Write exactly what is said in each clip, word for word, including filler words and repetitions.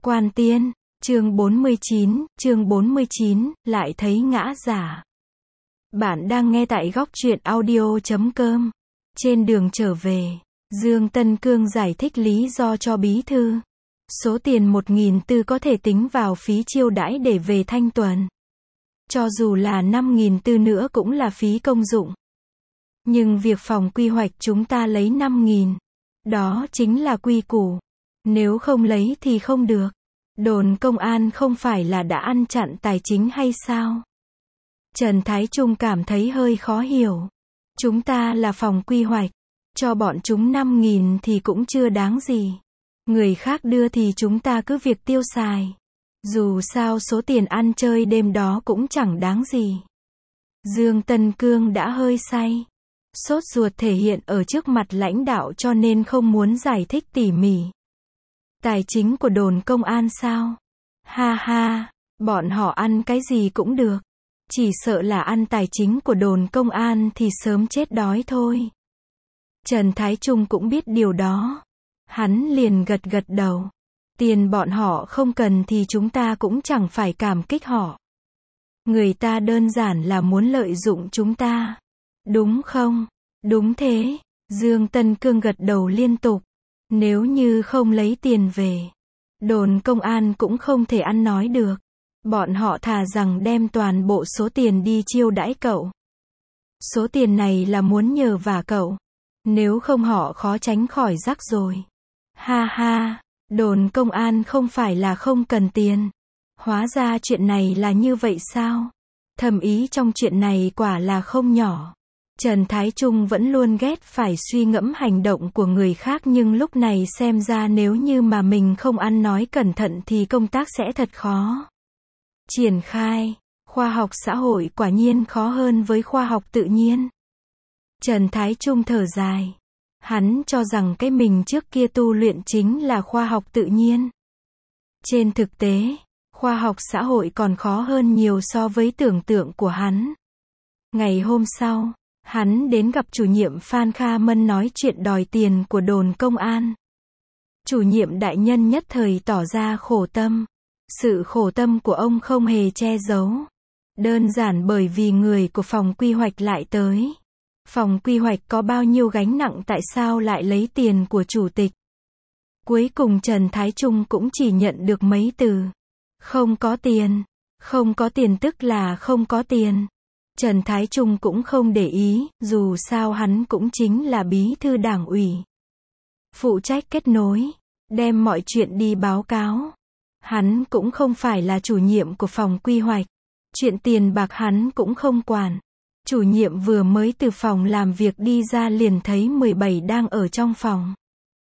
Quan Tiên, chương bốn mươi chín, chương bốn mươi chín, lại thấy ngã giả. Bạn đang nghe tại góc truyện audio chấm com. Trên đường trở về, Dương Tân Cương giải thích lý do cho bí thư. Số tiền một nghìn tư có thể tính vào phí chiêu đãi để về Thanh Tuần. Cho dù là năm nghìn tư nữa cũng là phí công dụng. Nhưng việc phòng quy hoạch chúng ta lấy năm nghìn. Đó chính là quy củ. Nếu không lấy thì không được. Đồn công an không phải là đã ăn chặn tài chính hay sao? Trần Thái Trung cảm thấy hơi khó hiểu. Chúng ta là phòng quy hoạch. Cho bọn chúng năm nghìn thì cũng chưa đáng gì. Người khác đưa thì chúng ta cứ việc tiêu xài. Dù sao số tiền ăn chơi đêm đó cũng chẳng đáng gì. Dương Tân Cương đã hơi say. Sốt ruột thể hiện ở trước mặt lãnh đạo cho nên không muốn giải thích tỉ mỉ. Tài chính của đồn công an sao? Ha ha, bọn họ ăn cái gì cũng được. Chỉ sợ là ăn tài chính của đồn công an thì sớm chết đói thôi. Trần Thái Trung cũng biết điều đó. Hắn liền gật gật đầu. Tiền bọn họ không cần thì chúng ta cũng chẳng phải cảm kích họ. Người ta đơn giản là muốn lợi dụng chúng ta. Đúng không? Đúng thế. Dương Tân Cương gật đầu liên tục. Nếu như không lấy tiền về, đồn công an cũng không thể ăn nói được. Bọn họ thà rằng đem toàn bộ số tiền đi chiêu đãi cậu. Số tiền này là muốn nhờ vả cậu. Nếu không họ khó tránh khỏi rắc rồi. Ha ha, đồn công an không phải là không cần tiền. Hóa ra chuyện này là như vậy sao? Thầm ý trong chuyện này quả là không nhỏ. Trần Thái Trung vẫn luôn ghét phải suy ngẫm hành động của người khác, nhưng lúc này xem ra nếu như mà mình không ăn nói cẩn thận thì công tác sẽ thật khó. Triển khai, khoa học xã hội quả nhiên khó hơn với khoa học tự nhiên. Trần Thái Trung thở dài. Hắn cho rằng cái mình trước kia tu luyện chính là khoa học tự nhiên. Trên thực tế, khoa học xã hội còn khó hơn nhiều so với tưởng tượng của hắn. Ngày hôm sau, hắn đến gặp chủ nhiệm Phan Kha Mân nói chuyện đòi tiền của đồn công an. Chủ nhiệm đại nhân nhất thời tỏ ra khổ tâm. Sự khổ tâm của ông không hề che giấu. Đơn giản bởi vì người của phòng quy hoạch lại tới. Phòng quy hoạch có bao nhiêu gánh nặng, tại sao lại lấy tiền của chủ tịch? Cuối cùng Trần Thái Trung cũng chỉ nhận được mấy từ. Không có tiền. Không có tiền tức là không có tiền. Trần Thái Trung cũng không để ý, dù sao hắn cũng chính là bí thư đảng ủy. Phụ trách kết nối, đem mọi chuyện đi báo cáo. Hắn cũng không phải là chủ nhiệm của phòng quy hoạch. Chuyện tiền bạc hắn cũng không quản. Chủ nhiệm vừa mới từ phòng làm việc đi ra liền thấy mười bảy đang ở trong phòng.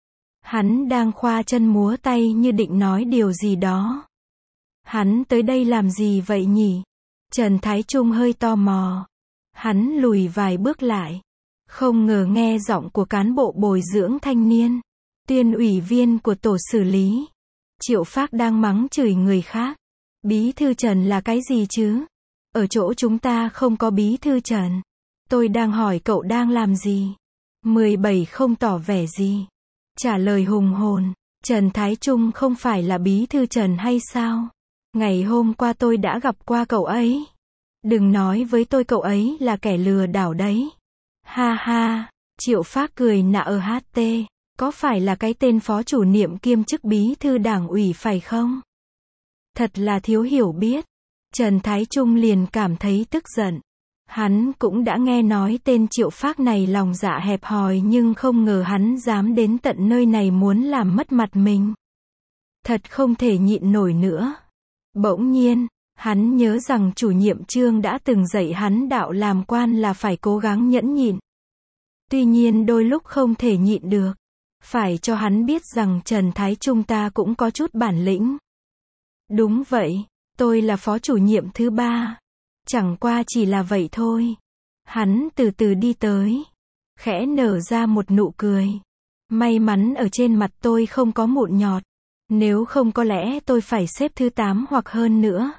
Hắn đang khoa chân múa tay như định nói điều gì đó. Hắn tới đây làm gì vậy nhỉ? Trần Thái Trung hơi tò mò. Hắn lùi vài bước lại. Không ngờ nghe giọng của cán bộ bồi dưỡng thanh niên. Tuyên ủy viên của tổ xử lý. Triệu Phác đang mắng chửi người khác. Bí thư Trần là cái gì chứ? Ở chỗ chúng ta không có bí thư Trần. Tôi đang hỏi cậu đang làm gì? mười bảy không tỏ vẻ gì. Trả lời hùng hồn. Trần Thái Trung không phải là bí thư Trần hay sao? Ngày hôm qua tôi đã gặp qua cậu ấy. Đừng nói với tôi cậu ấy là kẻ lừa đảo đấy. Ha ha, Triệu Phác cười nạ ở hát tê. Có phải là cái tên phó chủ nhiệm kiêm chức bí thư đảng ủy phải không? Thật là thiếu hiểu biết. Trần Thái Trung liền cảm thấy tức giận. Hắn cũng đã nghe nói tên Triệu Phác này lòng dạ hẹp hòi, nhưng không ngờ hắn dám đến tận nơi này muốn làm mất mặt mình. Thật không thể nhịn nổi nữa. Bỗng nhiên, hắn nhớ rằng chủ nhiệm Trương đã từng dạy hắn đạo làm quan là phải cố gắng nhẫn nhịn. Tuy nhiên đôi lúc không thể nhịn được. Phải cho hắn biết rằng Trần Thái Trung ta cũng có chút bản lĩnh. Đúng vậy, tôi là phó chủ nhiệm thứ ba. Chẳng qua chỉ là vậy thôi. Hắn từ từ đi tới. Khẽ nở ra một nụ cười. May mắn ở trên mặt tôi không có mụn nhọt. Nếu không có lẽ tôi phải xếp thứ tám hoặc hơn nữa.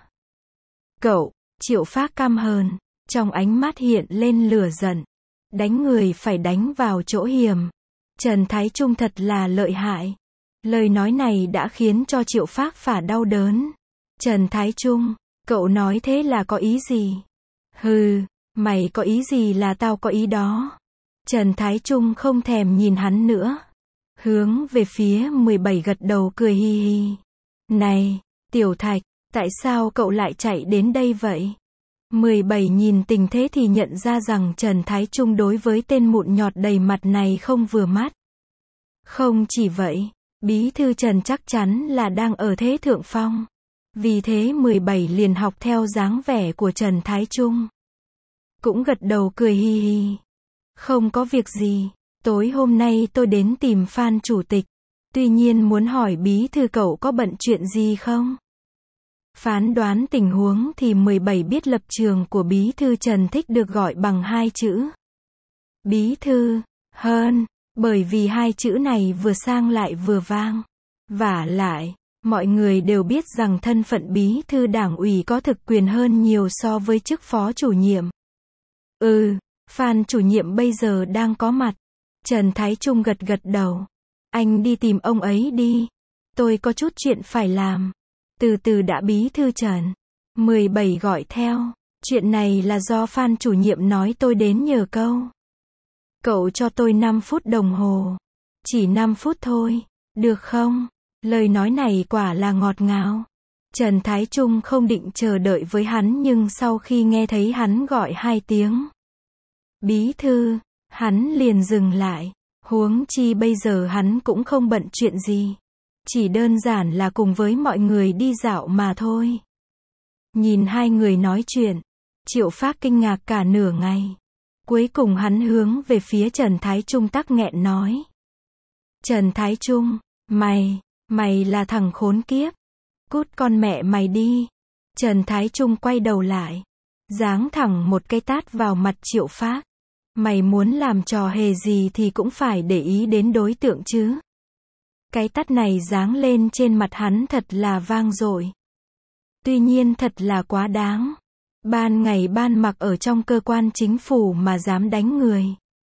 Cậu, Triệu Phác căm hờn. Trong ánh mắt hiện lên lửa giận. Đánh người phải đánh vào chỗ hiểm. Trần Thái Trung thật là lợi hại. Lời nói này đã khiến cho Triệu Phác phả đau đớn. Trần Thái Trung, cậu nói thế là có ý gì? Hừ, mày có ý gì là tao có ý đó. Trần Thái Trung không thèm nhìn hắn nữa. Hướng về phía mười bảy gật đầu cười hi hi. Này, Tiểu Thạch, tại sao cậu lại chạy đến đây vậy? mười bảy nhìn tình thế thì nhận ra rằng Trần Thái Trung đối với tên mụn nhọt đầy mặt này không vừa mắt. Không chỉ vậy, bí thư Trần chắc chắn là đang ở thế thượng phong. Vì thế mười bảy liền học theo dáng vẻ của Trần Thái Trung. Cũng gật đầu cười hi hi. Không có việc gì, tối hôm nay tôi đến tìm Phan chủ tịch. Tuy nhiên muốn hỏi bí thư cậu có bận chuyện gì không? Phán đoán tình huống thì mười bảy biết lập trường của bí thư Trần thích được gọi bằng hai chữ. Bí thư, hơn, bởi vì hai chữ này vừa sang lại vừa vang. Vả lại, mọi người đều biết rằng thân phận bí thư đảng ủy có thực quyền hơn nhiều so với chức phó chủ nhiệm. Ừ, Phan chủ nhiệm bây giờ đang có mặt. Trần Thái Trung gật gật đầu. Anh đi tìm ông ấy đi. Tôi có chút chuyện phải làm. Từ từ đã bí thư Trần. mười bảy gọi theo. Chuyện này là do Phan chủ nhiệm nói tôi đến nhờ câu. Cậu cho tôi năm phút đồng hồ. Chỉ năm phút thôi. Được không? Lời nói này quả là ngọt ngào. Trần Thái Trung không định chờ đợi với hắn nhưng sau khi nghe thấy hắn gọi hai tiếng bí thư, hắn liền dừng lại. Huống chi bây giờ hắn cũng không bận chuyện gì. Chỉ đơn giản là cùng với mọi người đi dạo mà thôi. Nhìn hai người nói chuyện, Triệu Phác kinh ngạc cả nửa ngày. Cuối cùng hắn hướng về phía Trần Thái Trung tắc nghẹn nói. Trần Thái Trung, mày, mày là thằng khốn kiếp. Cút con mẹ mày đi. Trần Thái Trung quay đầu lại. Giáng thẳng một cái tát vào mặt Triệu Phác. Mày muốn làm trò hề gì thì cũng phải để ý đến đối tượng chứ. Cái tát này giáng lên trên mặt hắn thật là vang dội. Tuy nhiên thật là quá đáng. Ban ngày ban mặc ở trong cơ quan chính phủ mà dám đánh người.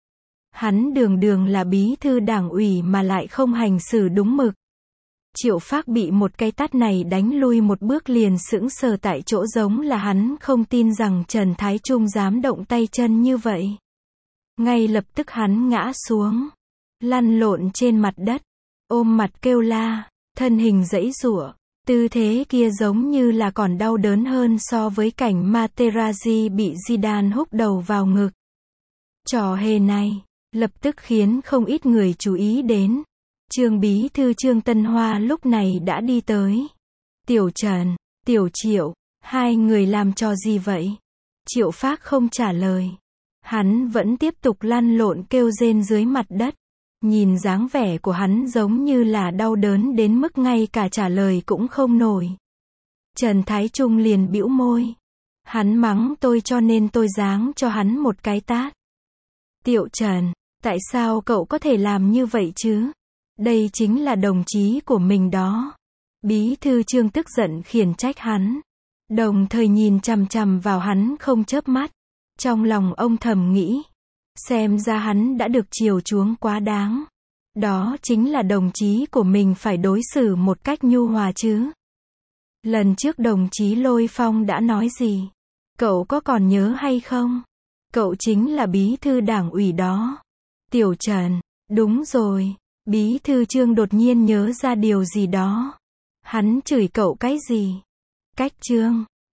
Hắn đường đường là bí thư đảng ủy mà lại không hành xử đúng mực. Triệu Phác bị một cái tát này đánh lui một bước liền sững sờ tại chỗ giống là hắn không tin rằng Trần Thái Trung dám động tay chân như vậy. Ngay lập tức hắn ngã xuống. Lăn lộn trên mặt đất. Ôm mặt kêu la. Thân hình giãy giụa. Tư thế kia giống như là còn đau đớn hơn so với cảnh Materazzi bị Zidane húc đầu vào ngực. Trò hề này lập tức khiến không ít người chú ý đến. Trương bí thư Trương Tân Hoa lúc này đã đi tới. Tiểu Trần, Tiểu Triệu, hai người làm trò gì vậy? Triệu Phác không trả lời. Hắn vẫn tiếp tục lăn lộn kêu rên dưới mặt đất. Nhìn dáng vẻ của hắn giống như là đau đớn đến mức ngay cả trả lời cũng không nổi. Trần Thái Trung liền bĩu môi. Hắn mắng tôi cho nên tôi giáng cho hắn một cái tát. Tiểu Trần, tại sao cậu có thể làm như vậy chứ? Đây chính là đồng chí của mình đó. Bí thư Trương tức giận khiển trách hắn. Đồng thời nhìn chằm chằm vào hắn không chớp mắt. Trong lòng ông thầm nghĩ. Xem ra hắn đã được chiều chuộng quá đáng. Đó chính là đồng chí của mình phải đối xử một cách nhu hòa chứ. Lần trước đồng chí Lôi Phong đã nói gì? Cậu có còn nhớ hay không? Cậu chính là bí thư đảng ủy đó. Tiểu Trần, đúng rồi. Bí thư Trương đột nhiên nhớ ra điều gì đó. Hắn chửi cậu cái gì? Cách Trương.